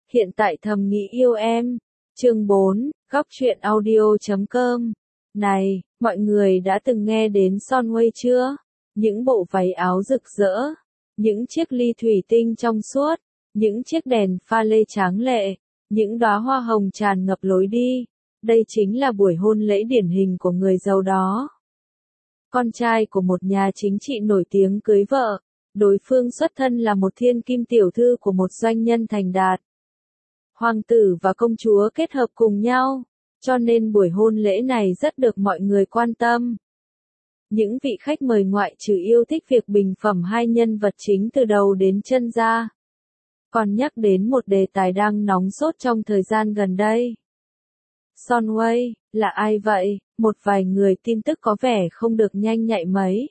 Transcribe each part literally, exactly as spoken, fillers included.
hiện tại thầm nghĩ yêu em. Chương bốn, góc truyện audio chấm com. Này, mọi người đã từng nghe đến Sunway chưa? Những bộ váy áo rực rỡ, những chiếc ly thủy tinh trong suốt, những chiếc đèn pha lê tráng lệ, những đóa hoa hồng tràn ngập lối đi. Đây chính là buổi hôn lễ điển hình của người giàu đó. Con trai của một nhà chính trị nổi tiếng cưới vợ, đối phương xuất thân là một thiên kim tiểu thư của một doanh nhân thành đạt. Hoàng tử và công chúa kết hợp cùng nhau, cho nên buổi hôn lễ này rất được mọi người quan tâm. Những vị khách mời ngoại trừ yêu thích việc bình phẩm hai nhân vật chính từ đầu đến chân ra, còn nhắc đến một đề tài đang nóng sốt trong thời gian gần đây. Sunway, là ai vậy? Một vài người tin tức có vẻ không được nhanh nhạy mấy.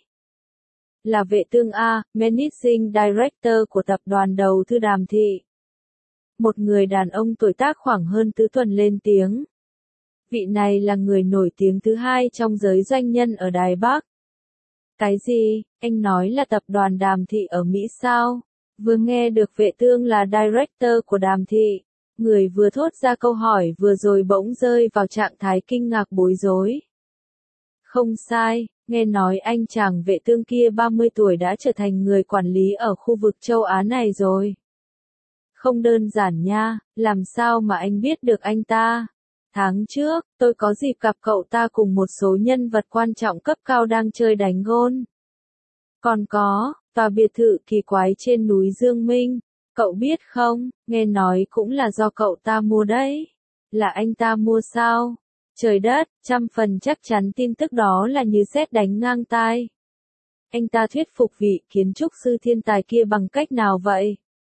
Là Vệ Tương A, Managing Director của tập đoàn đầu tư Đàm Thị. Một người đàn ông tuổi tác khoảng hơn tứ tuần lên tiếng. Vị này là người nổi tiếng thứ hai trong giới doanh nhân ở Đài Bắc. Cái gì? Anh nói là tập đoàn Đàm Thị ở Mỹ sao? Vừa nghe được Vệ Tương là Director của Đàm Thị, người vừa thốt ra câu hỏi vừa rồi bỗng rơi vào trạng thái kinh ngạc bối rối. Không sai, nghe nói anh chàng Vệ Tương kia ba mươi tuổi đã trở thành người quản lý ở khu vực châu Á này rồi. Không đơn giản nha, làm sao mà anh biết được anh ta? Tháng trước, tôi có dịp gặp cậu ta cùng một số nhân vật quan trọng cấp cao đang chơi đánh gôn. Còn có, tòa biệt thự kỳ quái trên núi Dương Minh, cậu biết không, nghe nói cũng là do cậu ta mua đấy. Là anh ta mua sao? Trời đất, trăm phần chắc chắn tin tức đó là như sét đánh ngang tai. Anh ta thuyết phục vị kiến trúc sư thiên tài kia bằng cách nào vậy?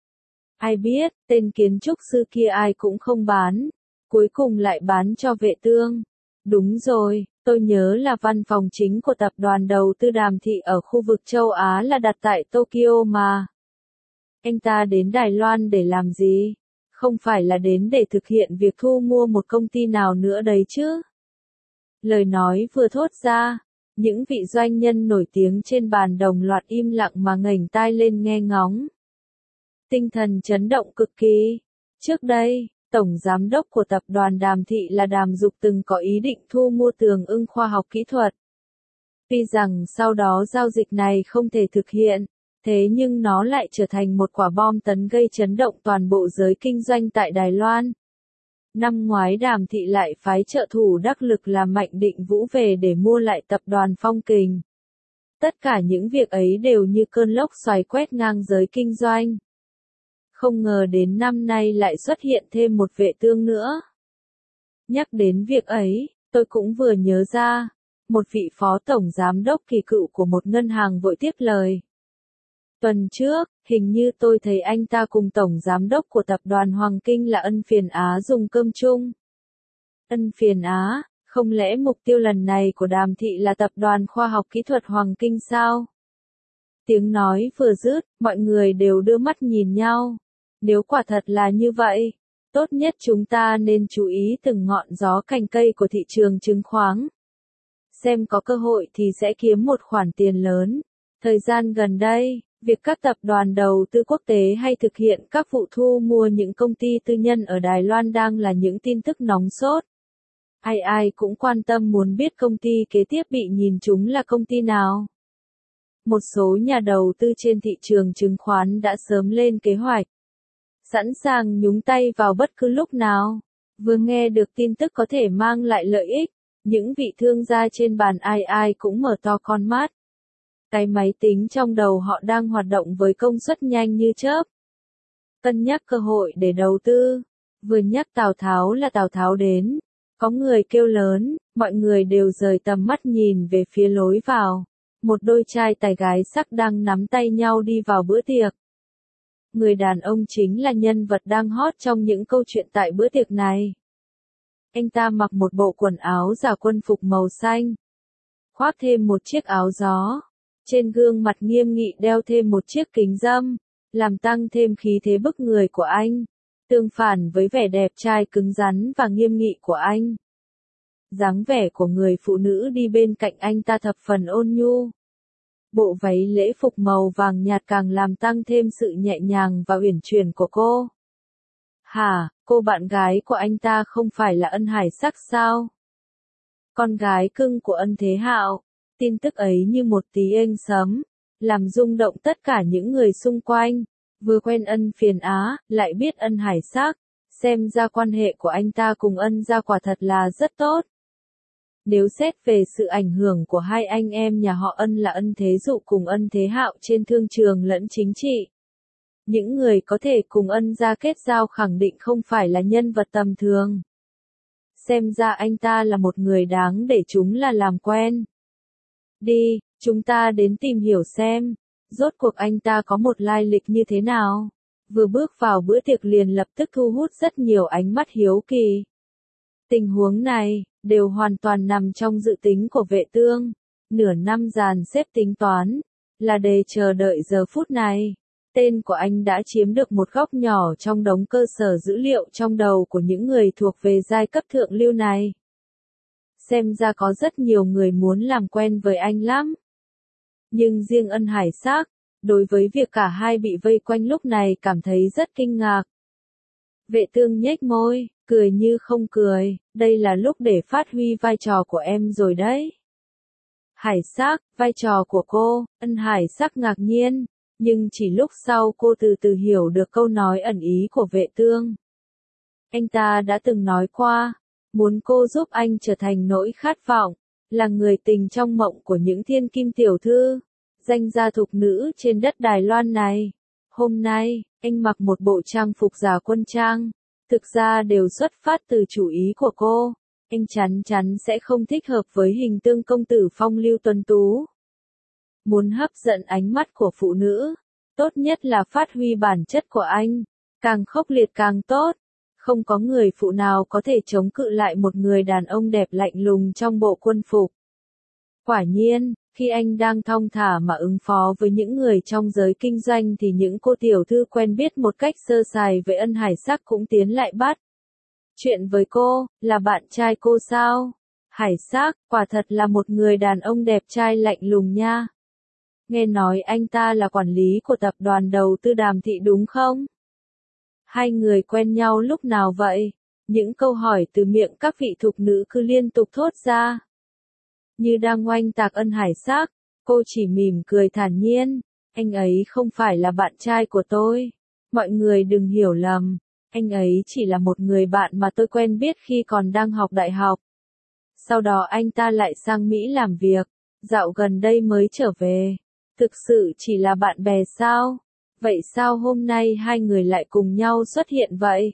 Ai biết, tên kiến trúc sư kia ai cũng không bán, cuối cùng lại bán cho Vệ Tương. Đúng rồi, tôi nhớ là văn phòng chính của tập đoàn đầu tư Đàm Thị ở khu vực châu Á là đặt tại Tokyo mà. Anh ta đến Đài Loan để làm gì? Không phải là đến để thực hiện việc thu mua một công ty nào nữa đấy chứ? Lời nói vừa thốt ra, những vị doanh nhân nổi tiếng trên bàn đồng loạt im lặng mà ngẩng tai lên nghe ngóng. Tinh thần chấn động cực kỳ. Trước đây, Tổng Giám đốc của tập đoàn Đàm Thị là Đàm Dục từng có ý định thu mua Tường Ưng Khoa học Kỹ thuật. Tuy rằng sau đó giao dịch này không thể thực hiện, thế nhưng nó lại trở thành một quả bom tấn gây chấn động toàn bộ giới kinh doanh tại Đài Loan. Năm ngoái Đàm Thị lại phái trợ thủ đắc lực là Mạnh Định Vũ về để mua lại tập đoàn Phong Kình. Tất cả những việc ấy đều như cơn lốc xoáy quét ngang giới kinh doanh. Không ngờ đến năm nay lại xuất hiện thêm một Vệ Tương nữa. Nhắc đến việc ấy, tôi cũng vừa nhớ ra, một vị phó tổng giám đốc kỳ cựu của một ngân hàng vội tiếp lời. Tuần trước, hình như tôi thấy anh ta cùng tổng giám đốc của tập đoàn Hoàng Kinh là Ân Phiền Á dùng cơm chung. Ân Phiền Á, không lẽ mục tiêu lần này của Đàm Thị là tập đoàn khoa học kỹ thuật Hoàng Kinh sao? Tiếng nói vừa dứt, mọi người đều đưa mắt nhìn nhau. Nếu quả thật là như vậy, tốt nhất chúng ta nên chú ý từng ngọn gió cành cây của thị trường chứng khoán. Xem có cơ hội thì sẽ kiếm một khoản tiền lớn. Thời gian gần đây, việc các tập đoàn đầu tư quốc tế hay thực hiện các vụ thu mua những công ty tư nhân ở Đài Loan đang là những tin tức nóng sốt. Ai ai cũng quan tâm muốn biết công ty kế tiếp bị nhìn trúng là công ty nào. Một số nhà đầu tư trên thị trường chứng khoán đã sớm lên kế hoạch, sẵn sàng nhúng tay vào bất cứ lúc nào. Vừa nghe được tin tức có thể mang lại lợi ích, những vị thương gia trên bàn ai ai cũng mở to con mắt. Cái máy tính trong đầu họ đang hoạt động với công suất nhanh như chớp. Cân nhắc cơ hội để đầu tư. Vừa nhắc Tào Tháo là Tào Tháo đến. Có người kêu lớn, mọi người đều rời tầm mắt nhìn về phía lối vào. Một đôi trai tài gái sắc đang nắm tay nhau đi vào bữa tiệc. Người đàn ông chính là nhân vật đang hot trong những câu chuyện tại bữa tiệc này. Anh ta mặc một bộ quần áo giả quân phục màu xanh, khoác thêm một chiếc áo gió, trên gương mặt nghiêm nghị đeo thêm một chiếc kính râm, làm tăng thêm khí thế bức người của anh, tương phản với vẻ đẹp trai cứng rắn và nghiêm nghị của anh. Dáng vẻ của người phụ nữ đi bên cạnh anh ta thập phần ôn nhu. Bộ váy lễ phục màu vàng nhạt càng làm tăng thêm sự nhẹ nhàng và uyển chuyển của cô. Hả, cô bạn gái của anh ta không phải là Ân Hải Sắc sao? Con gái cưng của Ân Thế Hạo. Tin tức ấy như một tí ênh sấm, làm rung động tất cả những người xung quanh. Vừa quen Ân Phiền Á, lại biết Ân Hải Sắc. Xem ra quan hệ của anh ta cùng Ân gia quả thật là rất tốt. Nếu xét về sự ảnh hưởng của hai anh em nhà họ Ân là Ân Thế Dụ cùng Ân Thế Hạo trên thương trường lẫn chính trị. Những người có thể cùng Ân gia kết giao khẳng định không phải là nhân vật tầm thường. Xem ra anh ta là một người đáng để chúng là làm quen. Đi, chúng ta đến tìm hiểu xem, rốt cuộc anh ta có một lai lịch như thế nào. Vừa bước vào bữa tiệc liền lập tức thu hút rất nhiều ánh mắt hiếu kỳ. Tình huống này, đều hoàn toàn nằm trong dự tính của Vệ Tương. Nửa năm dàn xếp tính toán, là để chờ đợi giờ phút này. Tên của anh đã chiếm được một góc nhỏ trong đống cơ sở dữ liệu trong đầu của những người thuộc về giai cấp thượng lưu này. Xem ra có rất nhiều người muốn làm quen với anh lắm. Nhưng riêng Ân Hải Sắc, đối với việc cả hai bị vây quanh lúc này cảm thấy rất kinh ngạc. Vệ Tương nhếch môi, cười như không cười, đây là lúc để phát huy vai trò của em rồi đấy. Hải Sắc, vai trò của cô, Ân Hải Sắc ngạc nhiên, nhưng chỉ lúc sau cô từ từ hiểu được câu nói ẩn ý của Vệ Tương. Anh ta đã từng nói qua, muốn cô giúp anh trở thành nỗi khát vọng, là người tình trong mộng của những thiên kim tiểu thư, danh gia thục nữ trên đất Đài Loan này. Hôm nay, anh mặc một bộ trang phục giả quân trang, thực ra đều xuất phát từ chủ ý của cô. Anh chắn chắn sẽ không thích hợp với hình tượng công tử phong lưu tuấn tú. Muốn hấp dẫn ánh mắt của phụ nữ, tốt nhất là phát huy bản chất của anh, càng khốc liệt càng tốt. Không có người phụ nào có thể chống cự lại một người đàn ông đẹp lạnh lùng trong bộ quân phục. Quả nhiên, khi anh đang thong thả mà ứng phó với những người trong giới kinh doanh thì những cô tiểu thư quen biết một cách sơ sài với Ân Hải Sắc cũng tiến lại bắt chuyện với cô, là bạn trai cô sao? Hải Sắc, quả thật là một người đàn ông đẹp trai lạnh lùng nha. Nghe nói anh ta là quản lý của tập đoàn đầu tư Đàm Thị đúng không? Hai người quen nhau lúc nào vậy? Những câu hỏi từ miệng các vị thục nữ cứ liên tục thốt ra. Như đang oanh tạc Ân Hải Sắc, cô chỉ mỉm cười thản nhiên, anh ấy không phải là bạn trai của tôi. Mọi người đừng hiểu lầm, anh ấy chỉ là một người bạn mà tôi quen biết khi còn đang học đại học. Sau đó anh ta lại sang Mỹ làm việc, dạo gần đây mới trở về. Thực sự chỉ là bạn bè sao? Vậy sao hôm nay hai người lại cùng nhau xuất hiện vậy?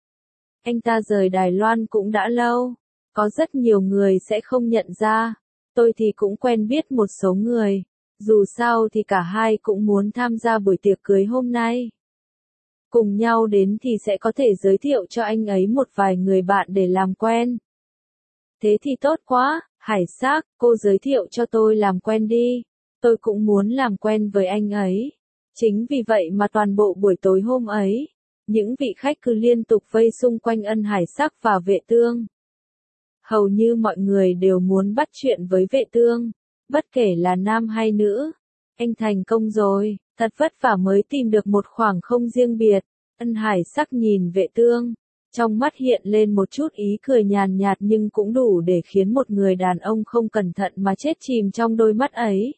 Anh ta rời Đài Loan cũng đã lâu, có rất nhiều người sẽ không nhận ra. Tôi thì cũng quen biết một số người, dù sao thì cả hai cũng muốn tham gia buổi tiệc cưới hôm nay. Cùng nhau đến thì sẽ có thể giới thiệu cho anh ấy một vài người bạn để làm quen. Thế thì tốt quá, Hải Sắc, cô giới thiệu cho tôi làm quen đi. Tôi cũng muốn làm quen với anh ấy. Chính vì vậy mà toàn bộ buổi tối hôm ấy, những vị khách cứ liên tục vây xung quanh Ân Hải Sắc và Vệ Tương. Hầu như mọi người đều muốn bắt chuyện với Vệ Tương, bất kể là nam hay nữ. Anh thành công rồi, thật vất vả mới tìm được một khoảng không riêng biệt. Ân Hải Sắc nhìn Vệ Tương, trong mắt hiện lên một chút ý cười nhàn nhạt nhưng cũng đủ để khiến một người đàn ông không cẩn thận mà chết chìm trong đôi mắt ấy.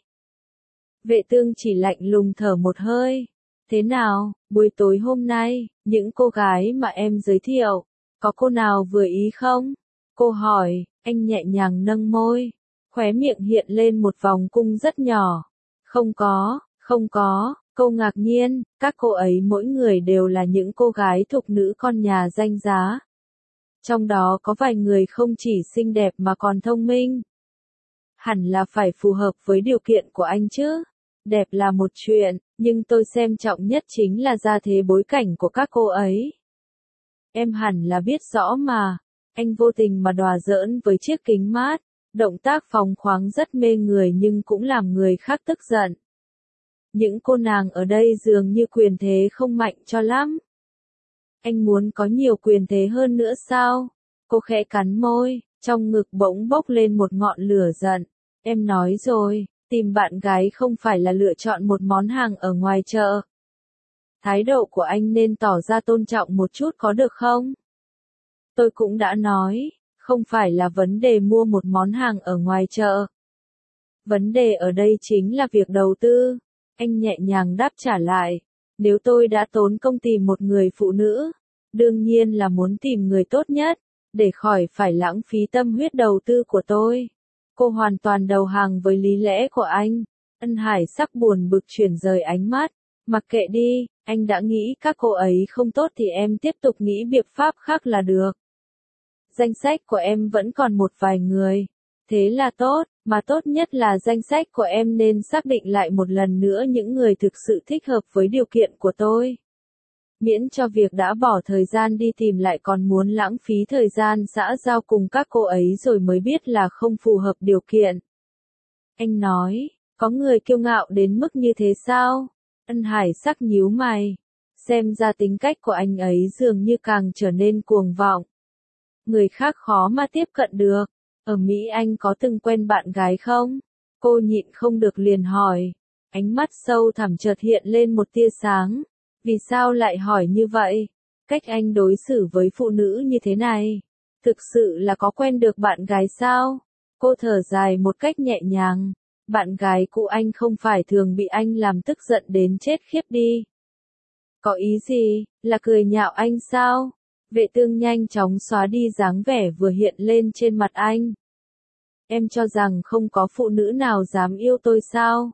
Vệ Tương chỉ lạnh lùng thở một hơi. Thế nào, buổi tối hôm nay, những cô gái mà em giới thiệu, có cô nào vừa ý không? Cô hỏi, anh nhẹ nhàng nâng môi, khóe miệng hiện lên một vòng cung rất nhỏ. Không có, không có, cô ngạc nhiên, các cô ấy mỗi người đều là những cô gái thục nữ con nhà danh giá. Trong đó có vài người không chỉ xinh đẹp mà còn thông minh. Hẳn là phải phù hợp với điều kiện của anh chứ. Đẹp là một chuyện, nhưng tôi xem trọng nhất chính là gia thế bối cảnh của các cô ấy. Em hẳn là biết rõ mà. Anh vô tình mà đùa giỡn với chiếc kính mát, động tác phóng khoáng rất mê người nhưng cũng làm người khác tức giận. Những cô nàng ở đây dường như quyền thế không mạnh cho lắm. Anh muốn có nhiều quyền thế hơn nữa sao? Cô khẽ cắn môi, trong ngực bỗng bốc lên một ngọn lửa giận. Em nói rồi, tìm bạn gái không phải là lựa chọn một món hàng ở ngoài chợ. Thái độ của anh nên tỏ ra tôn trọng một chút có được không? Tôi cũng đã nói, không phải là vấn đề mua một món hàng ở ngoài chợ. Vấn đề ở đây chính là việc đầu tư. Anh nhẹ nhàng đáp trả lại. Nếu tôi đã tốn công tìm một người phụ nữ, đương nhiên là muốn tìm người tốt nhất, để khỏi phải lãng phí tâm huyết đầu tư của tôi. Cô hoàn toàn đầu hàng với lý lẽ của anh. Ân Hải Sắc buồn bực chuyển rời ánh mắt. Mặc kệ đi, anh đã nghĩ các cô ấy không tốt thì em tiếp tục nghĩ biện pháp khác là được. Danh sách của em vẫn còn một vài người. Thế là tốt, mà tốt nhất là danh sách của em nên xác định lại một lần nữa những người thực sự thích hợp với điều kiện của tôi. Miễn cho việc đã bỏ thời gian đi tìm lại còn muốn lãng phí thời gian xã giao cùng các cô ấy rồi mới biết là không phù hợp điều kiện. Anh nói, có người kiêu ngạo đến mức như thế sao? Ân Hải Sắc nhíu mày. Xem ra tính cách của anh ấy dường như càng trở nên cuồng vọng. Người khác khó mà tiếp cận được. Ở Mỹ anh có từng quen bạn gái không? Cô nhịn không được liền hỏi. Ánh mắt sâu thẳm chợt hiện lên một tia sáng. Vì sao lại hỏi như vậy? Cách anh đối xử với phụ nữ như thế này, thực sự là có quen được bạn gái sao? Cô thở dài một cách nhẹ nhàng. Bạn gái cũ anh không phải thường bị anh làm tức giận đến chết khiếp đi. Có ý gì, là cười nhạo anh sao? Vệ Tương nhanh chóng xóa đi dáng vẻ vừa hiện lên trên mặt anh. Em cho rằng không có phụ nữ nào dám yêu tôi sao?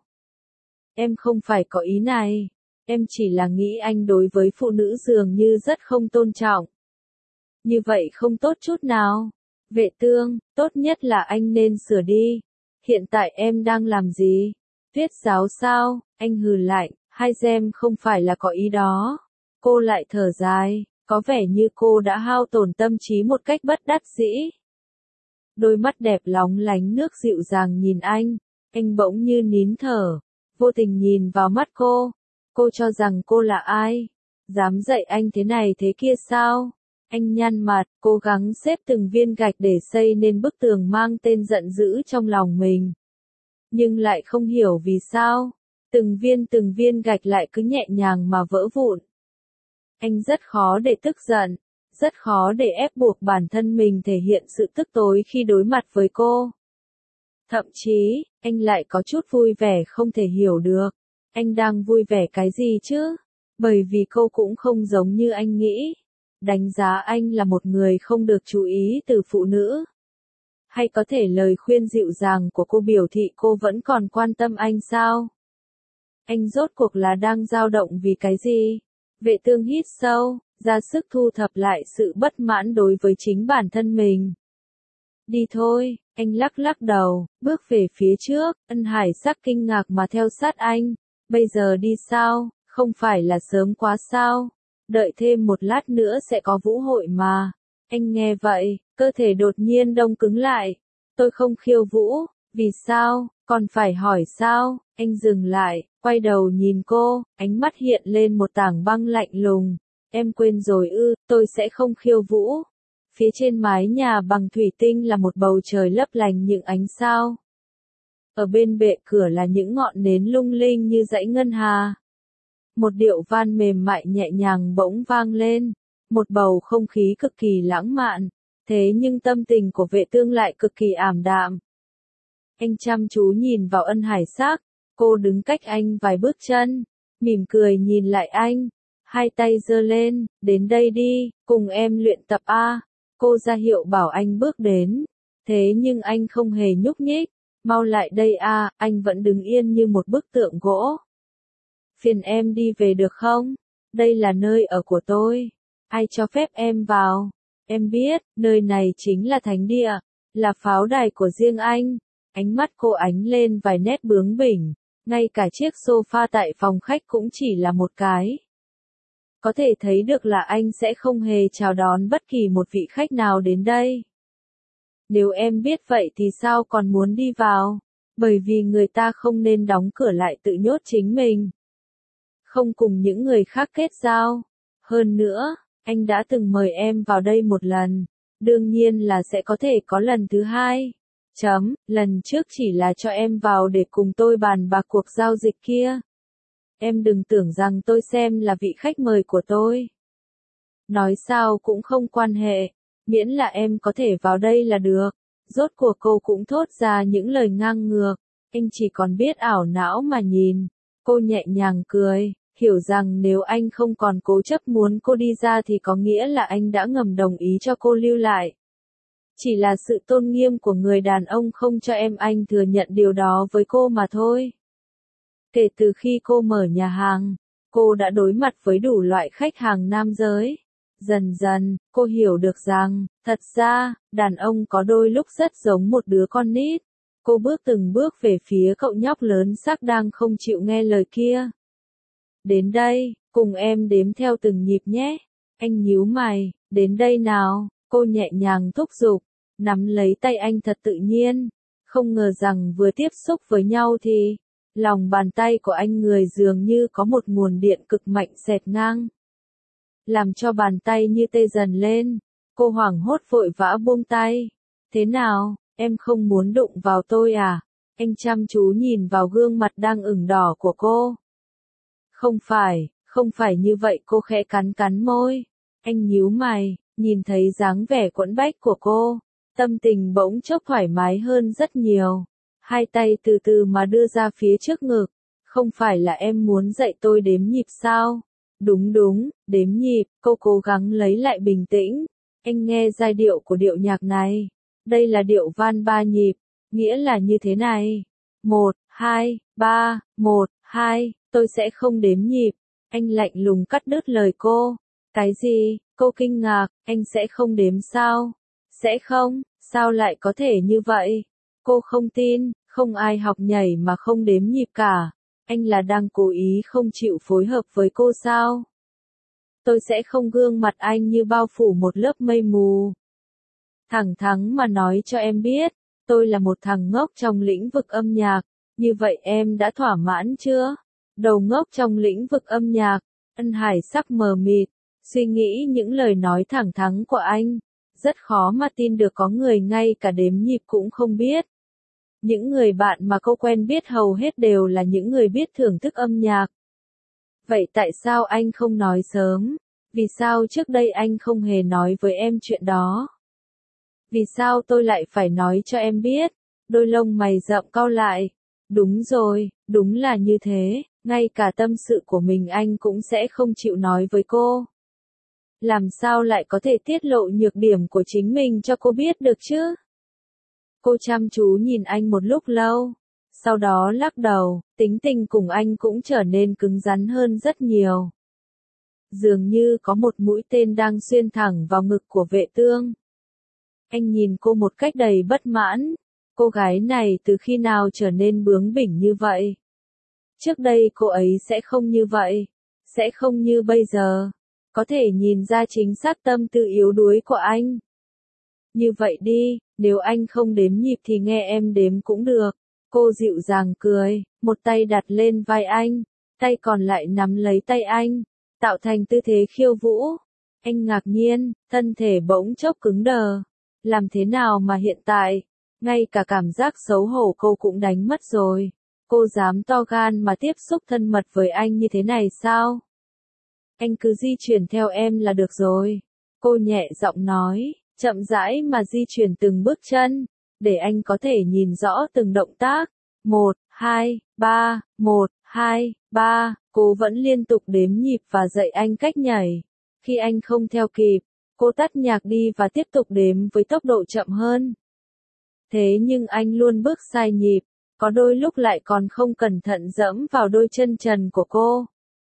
Em không phải có ý này. Em chỉ là nghĩ anh đối với phụ nữ dường như rất không tôn trọng. Như vậy không tốt chút nào. Vệ Tương, tốt nhất là anh nên sửa đi. Hiện tại em đang làm gì? Tuyết giáo sao? Anh hừ lại, hai gem không phải là có ý đó. Cô lại thở dài, có vẻ như cô đã hao tổn tâm trí một cách bất đắc dĩ. Đôi mắt đẹp lóng lánh nước dịu dàng nhìn anh, anh bỗng như nín thở, vô tình nhìn vào mắt cô. Cô cho rằng cô là ai? Dám dạy anh thế này thế kia sao? Anh nhăn mặt, cố gắng xếp từng viên gạch để xây nên bức tường mang tên giận dữ trong lòng mình. Nhưng lại không hiểu vì sao, từng viên từng viên gạch lại cứ nhẹ nhàng mà vỡ vụn. Anh rất khó để tức giận, rất khó để ép buộc bản thân mình thể hiện sự tức tối khi đối mặt với cô. Thậm chí, anh lại có chút vui vẻ không thể hiểu được. Anh đang vui vẻ cái gì chứ? Bởi vì cô cũng không giống như anh nghĩ. Đánh giá anh là một người không được chú ý từ phụ nữ. Hay có thể lời khuyên dịu dàng của cô biểu thị cô vẫn còn quan tâm anh sao? Anh rốt cuộc là đang dao động vì cái gì? Vệ Tương hít sâu, ra sức thu thập lại sự bất mãn đối với chính bản thân mình. Đi thôi, anh lắc lắc đầu, bước về phía trước, Ân Hải Sắc kinh ngạc mà theo sát anh. Bây giờ đi sao, không phải là sớm quá sao? Đợi thêm một lát nữa sẽ có vũ hội mà. Anh nghe vậy, cơ thể đột nhiên đông cứng lại. Tôi không khiêu vũ, vì sao, còn phải hỏi sao? Anh dừng lại, quay đầu nhìn cô, ánh mắt hiện lên một tảng băng lạnh lùng. Em quên rồi ư, tôi sẽ không khiêu vũ. Phía trên mái nhà bằng thủy tinh là một bầu trời lấp lánh những ánh sao. Ở bên bệ cửa là những ngọn nến lung linh như dãy ngân hà. Một điệu van mềm mại nhẹ nhàng bỗng vang lên, một bầu không khí cực kỳ lãng mạn, thế nhưng tâm tình của Vệ Tương lại cực kỳ ảm đạm. Anh chăm chú nhìn vào Ân Hải Sắc, cô đứng cách anh vài bước chân, mỉm cười nhìn lại anh, hai tay giơ lên, đến đây đi, cùng em luyện tập a. Cô ra hiệu bảo anh bước đến, thế nhưng anh không hề nhúc nhích, mau lại đây a, anh vẫn đứng yên như một bức tượng gỗ. Phiền em đi về được không? Đây là nơi ở của tôi. Ai cho phép em vào? Em biết, nơi này chính là thánh địa, là pháo đài của riêng anh. Ánh mắt cô ánh lên vài nét bướng bỉnh, ngay cả chiếc sofa tại phòng khách cũng chỉ là một cái. Có thể thấy được là anh sẽ không hề chào đón bất kỳ một vị khách nào đến đây. Nếu em biết vậy thì sao còn muốn đi vào? Bởi vì người ta không nên đóng cửa lại tự nhốt chính mình. Không cùng những người khác kết giao. Hơn nữa, anh đã từng mời em vào đây một lần, đương nhiên là sẽ có thể có lần thứ hai. Chấm, lần trước chỉ là cho em vào để cùng tôi bàn bạc cuộc giao dịch kia. Em đừng tưởng rằng tôi xem là vị khách mời của tôi. Nói sao cũng không quan hệ, miễn là em có thể vào đây là được. Rốt cuộc cô cũng thốt ra những lời ngang ngược, anh chỉ còn biết ảo não mà nhìn. Cô nhẹ nhàng cười, hiểu rằng nếu anh không còn cố chấp muốn cô đi ra thì có nghĩa là anh đã ngầm đồng ý cho cô lưu lại. Chỉ là sự tôn nghiêm của người đàn ông không cho em anh thừa nhận điều đó với cô mà thôi. Kể từ khi cô mở nhà hàng, cô đã đối mặt với đủ loại khách hàng nam giới. Dần dần, cô hiểu được rằng, thật ra, đàn ông có đôi lúc rất giống một đứa con nít. Cô bước từng bước về phía cậu nhóc lớn xác đang không chịu nghe lời kia. Đến đây, cùng em đếm theo từng nhịp nhé. Anh nhíu mày, đến đây nào, cô nhẹ nhàng thúc giục, nắm lấy tay anh thật tự nhiên. Không ngờ rằng vừa tiếp xúc với nhau thì, lòng bàn tay của anh người dường như có một nguồn điện cực mạnh xẹt ngang. Làm cho bàn tay như tê dần lên, cô hoảng hốt vội vã buông tay. Thế nào, em không muốn đụng vào tôi à? Anh chăm chú nhìn vào gương mặt đang ửng đỏ của cô. Không phải, không phải như vậy, cô khẽ cắn cắn môi. Anh nhíu mày, nhìn thấy dáng vẻ quẫn bách của cô, tâm tình bỗng chốc thoải mái hơn rất nhiều. Hai tay từ từ mà đưa ra phía trước ngực. Không phải là em muốn dạy tôi đếm nhịp sao? Đúng đúng, đếm nhịp, cô cố gắng lấy lại bình tĩnh. Anh nghe giai điệu của điệu nhạc này. Đây là điệu van ba nhịp, nghĩa là như thế này. Một, hai, ba, một, hai, tôi sẽ không đếm nhịp. Anh lạnh lùng cắt đứt lời cô. Cái gì? Cô kinh ngạc, anh sẽ không đếm sao? Sẽ không, sao lại có thể như vậy? Cô không tin, không ai học nhảy mà không đếm nhịp cả. Anh là đang cố ý không chịu phối hợp với cô sao? Tôi sẽ không gương mặt anh như bao phủ một lớp mây mù. Thẳng thắn mà nói cho em biết, tôi là một thằng ngốc trong lĩnh vực âm nhạc, như vậy em đã thỏa mãn chưa? Đầu ngốc trong lĩnh vực âm nhạc, Ân Hải sắc mờ mịt, suy nghĩ những lời nói thẳng thắn của anh. Rất khó mà tin được có người ngay cả đếm nhịp cũng không biết. Những người bạn mà cô quen biết hầu hết đều là những người biết thưởng thức âm nhạc. Vậy tại sao anh không nói sớm? Vì sao trước đây anh không hề nói với em chuyện đó? Vì sao tôi lại phải nói cho em biết? Đôi lông mày rậm cau lại. Đúng rồi, đúng là như thế, ngay cả tâm sự của mình anh cũng sẽ không chịu nói với cô. Làm sao lại có thể tiết lộ nhược điểm của chính mình cho cô biết được chứ? Cô chăm chú nhìn anh một lúc lâu, sau đó lắc đầu, tính tình cùng anh cũng trở nên cứng rắn hơn rất nhiều. Dường như có một mũi tên đang xuyên thẳng vào ngực của Vệ Tương. Anh nhìn cô một cách đầy bất mãn, cô gái này từ khi nào trở nên bướng bỉnh như vậy? Trước đây cô ấy sẽ không như vậy, sẽ không như bây giờ, có thể nhìn ra chính xác tâm tư yếu đuối của anh. Như vậy đi, nếu anh không đếm nhịp thì nghe em đếm cũng được. Cô dịu dàng cười, một tay đặt lên vai anh, tay còn lại nắm lấy tay anh, tạo thành tư thế khiêu vũ. Anh ngạc nhiên, thân thể bỗng chốc cứng đờ. Làm thế nào mà hiện tại, ngay cả cảm giác xấu hổ cô cũng đánh mất rồi. Cô dám to gan mà tiếp xúc thân mật với anh như thế này sao? Anh cứ di chuyển theo em là được rồi. Cô nhẹ giọng nói, chậm rãi mà di chuyển từng bước chân, để anh có thể nhìn rõ từng động tác. Một, hai, ba, một, hai, ba, cô vẫn liên tục đếm nhịp và dạy anh cách nhảy. Khi anh không theo kịp, cô tắt nhạc đi và tiếp tục đếm với tốc độ chậm hơn. Thế nhưng anh luôn bước sai nhịp, có đôi lúc lại còn không cẩn thận dẫm vào đôi chân trần của cô.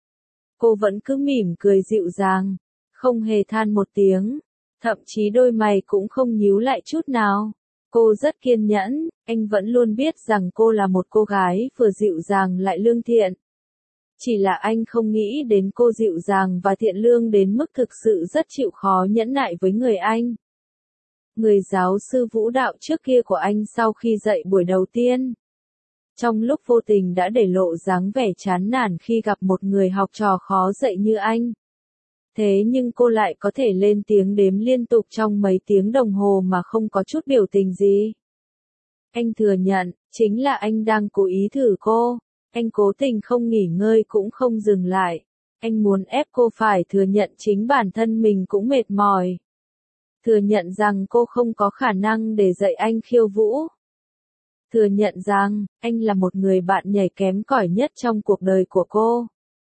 Cô vẫn cứ mỉm cười dịu dàng, không hề than một tiếng, thậm chí đôi mày cũng không nhíu lại chút nào. Cô rất kiên nhẫn, anh vẫn luôn biết rằng cô là một cô gái vừa dịu dàng lại lương thiện. Chỉ là anh không nghĩ đến cô dịu dàng và thiện lương đến mức thực sự rất chịu khó nhẫn nại với người anh. Người giáo sư vũ đạo trước kia của anh sau khi dạy buổi đầu tiên, trong lúc vô tình đã để lộ dáng vẻ chán nản khi gặp một người học trò khó dạy như anh. Thế nhưng cô lại có thể lên tiếng đếm liên tục trong mấy tiếng đồng hồ mà không có chút biểu tình gì. Anh thừa nhận, chính là anh đang cố ý thử cô. Anh cố tình không nghỉ ngơi cũng không dừng lại. Anh muốn ép cô phải thừa nhận chính bản thân mình cũng mệt mỏi. Thừa nhận rằng cô không có khả năng để dạy anh khiêu vũ. Thừa nhận rằng, anh là một người bạn nhảy kém cỏi nhất trong cuộc đời của cô.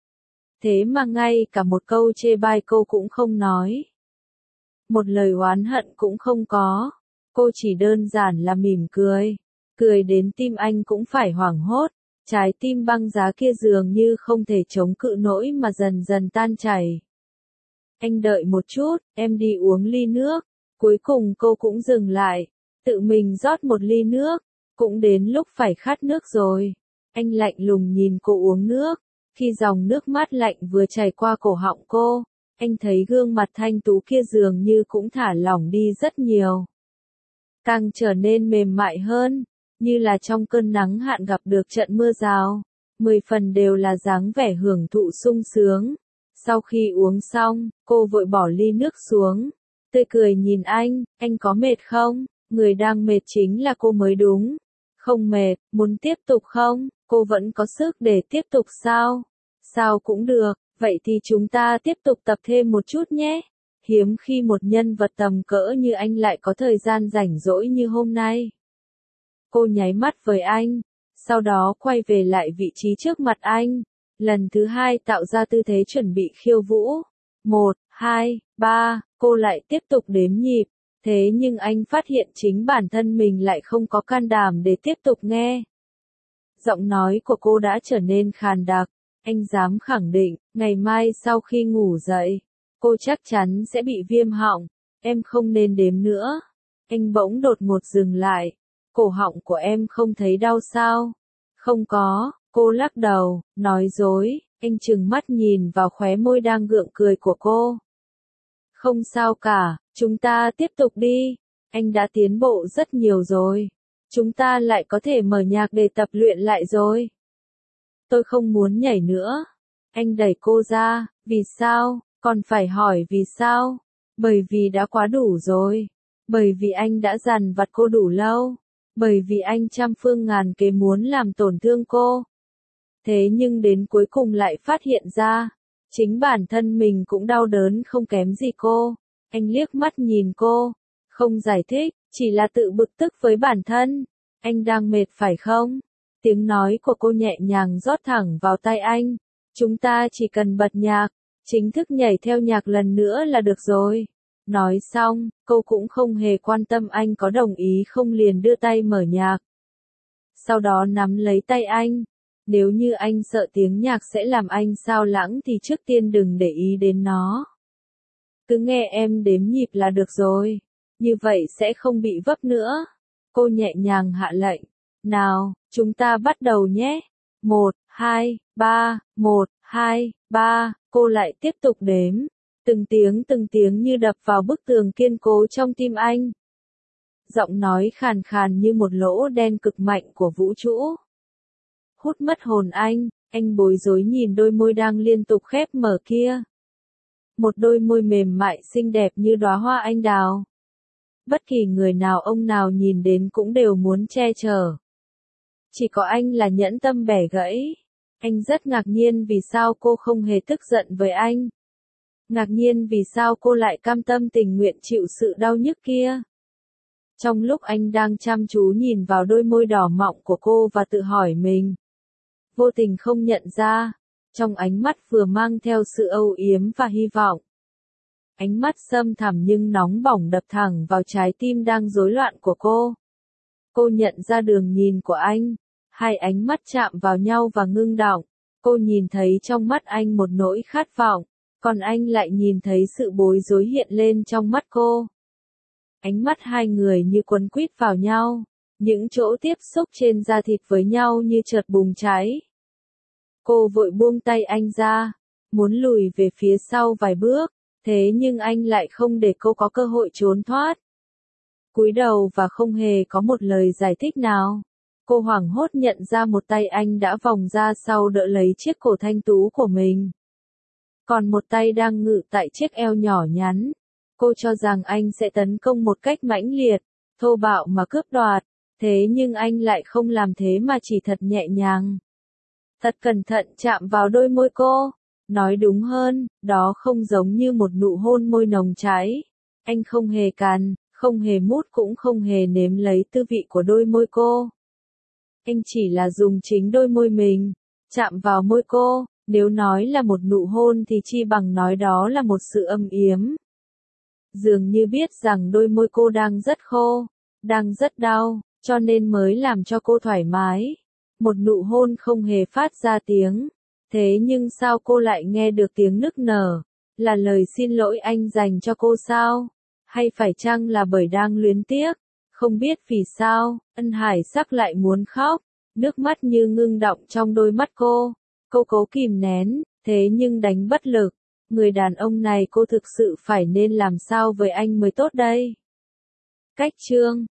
Thế mà ngay cả một câu chê bai cô cũng không nói. Một lời oán hận cũng không có. Cô chỉ đơn giản là mỉm cười. Cười đến tim anh cũng phải hoảng hốt. Trái tim băng giá kia dường như không thể chống cự nổi mà dần dần tan chảy. Anh đợi một chút, em đi uống ly nước. Cuối cùng cô cũng dừng lại. Tự mình rót một ly nước. Cũng đến lúc phải khát nước rồi. Anh lạnh lùng nhìn cô uống nước. Khi dòng nước mát lạnh vừa chảy qua cổ họng cô, anh thấy gương mặt thanh tú kia dường như cũng thả lỏng đi rất nhiều. Càng trở nên mềm mại hơn, như là trong cơn nắng hạn gặp được trận mưa rào. Mười phần đều là dáng vẻ hưởng thụ sung sướng. Sau khi uống xong, cô vội bỏ ly nước xuống. Tươi cười nhìn anh, anh có mệt không? Người đang mệt chính là cô mới đúng. Không mệt, muốn tiếp tục không? Cô vẫn có sức để tiếp tục sao? Sao cũng được, vậy thì chúng ta tiếp tục tập thêm một chút nhé. Hiếm khi một nhân vật tầm cỡ như anh lại có thời gian rảnh rỗi như hôm nay. Cô nháy mắt với anh, sau đó quay về lại vị trí trước mặt anh. Lần thứ hai tạo ra tư thế chuẩn bị khiêu vũ. Một, hai, ba, cô lại tiếp tục đếm nhịp. Thế nhưng anh phát hiện chính bản thân mình lại không có can đảm để tiếp tục nghe. Giọng nói của cô đã trở nên khàn đặc. Anh dám khẳng định, ngày mai sau khi ngủ dậy, cô chắc chắn sẽ bị viêm họng. Em không nên đếm nữa. Anh bỗng đột ngột dừng lại. Cổ họng của em không thấy đau sao? Không có, cô lắc đầu, nói dối. Anh trừng mắt nhìn vào khóe môi đang gượng cười của cô. Không sao cả, chúng ta tiếp tục đi. Anh đã tiến bộ rất nhiều rồi. Chúng ta lại có thể mở nhạc để tập luyện lại rồi. Tôi không muốn nhảy nữa. Anh đẩy cô ra. Vì sao? Còn phải hỏi vì sao? Bởi vì đã quá đủ rồi. Bởi vì anh đã dằn vặt cô đủ lâu. Bởi vì anh trăm phương ngàn kế muốn làm tổn thương cô. Thế nhưng đến cuối cùng lại phát hiện ra, chính bản thân mình cũng đau đớn không kém gì cô. Anh liếc mắt nhìn cô, không giải thích, chỉ là tự bực tức với bản thân. Anh đang mệt phải không? Tiếng nói của cô nhẹ nhàng rót thẳng vào tai anh. Chúng ta chỉ cần bật nhạc, chính thức nhảy theo nhạc lần nữa là được rồi. Nói xong, cô cũng không hề quan tâm anh có đồng ý không, liền đưa tay mở nhạc. Sau đó nắm lấy tay anh. Nếu như anh sợ tiếng nhạc sẽ làm anh sao lãng thì trước tiên đừng để ý đến nó. Cứ nghe em đếm nhịp là được rồi. Như vậy sẽ không bị vấp nữa. Cô nhẹ nhàng hạ lệnh. Nào, chúng ta bắt đầu nhé. Một, hai, ba, một, hai, ba. Cô lại tiếp tục đếm. Từng tiếng từng tiếng như đập vào bức tường kiên cố trong tim anh. Giọng nói khàn khàn như một lỗ đen cực mạnh của vũ trụ. Hút mất hồn anh, anh bối rối nhìn đôi môi đang liên tục khép mở kia. Một đôi môi mềm mại xinh đẹp như đóa hoa anh đào. Bất kỳ người nào ông nào nhìn đến cũng đều muốn che chở. Chỉ có anh là nhẫn tâm bẻ gãy. Anh rất ngạc nhiên vì sao cô không hề tức giận với anh. Ngạc nhiên vì sao cô lại cam tâm tình nguyện chịu sự đau nhức kia. Trong lúc anh đang chăm chú nhìn vào đôi môi đỏ mọng của cô và tự hỏi mình, vô tình không nhận ra, trong ánh mắt vừa mang theo sự âu yếm và hy vọng. Ánh mắt sâm thẳm nhưng nóng bỏng đập thẳng vào trái tim đang rối loạn của cô. Cô nhận ra đường nhìn của anh, hai ánh mắt chạm vào nhau và ngưng đọng. Cô nhìn thấy trong mắt anh một nỗi khát vọng, còn anh lại nhìn thấy sự bối rối hiện lên trong mắt cô. Ánh mắt hai người như quấn quýt vào nhau, những chỗ tiếp xúc trên da thịt với nhau như chợt bùng cháy. Cô vội buông tay anh ra, muốn lùi về phía sau vài bước, thế nhưng anh lại không để cô có cơ hội trốn thoát. Cúi đầu và không hề có một lời giải thích nào. Cô hoảng hốt nhận ra một tay anh đã vòng ra sau đỡ lấy chiếc cổ thanh tú của mình. Còn một tay đang ngự tại chiếc eo nhỏ nhắn. Cô cho rằng anh sẽ tấn công một cách mãnh liệt, thô bạo mà cướp đoạt, thế nhưng anh lại không làm thế mà chỉ thật nhẹ nhàng. Thật cẩn thận chạm vào đôi môi cô. Nói đúng hơn, đó không giống như một nụ hôn môi nồng cháy. Anh không hề cắn, không hề mút cũng không hề nếm lấy tư vị của đôi môi cô. Anh chỉ là dùng chính đôi môi mình, chạm vào môi cô, nếu nói là một nụ hôn thì chi bằng nói đó là một sự âm yếm. Dường như biết rằng đôi môi cô đang rất khô, đang rất đau, cho nên mới làm cho cô thoải mái. Một nụ hôn không hề phát ra tiếng, thế nhưng sao cô lại nghe được tiếng nức nở? Là lời xin lỗi anh dành cho cô sao? Hay phải chăng là bởi đang luyến tiếc? Không biết vì sao, Ân Hải Sắc lại muốn khóc, nước mắt như ngưng đọng trong đôi mắt cô. Cô cố kìm nén, thế nhưng đánh bất lực. Người đàn ông này cô thực sự phải nên làm sao với anh mới tốt đây? Cách chương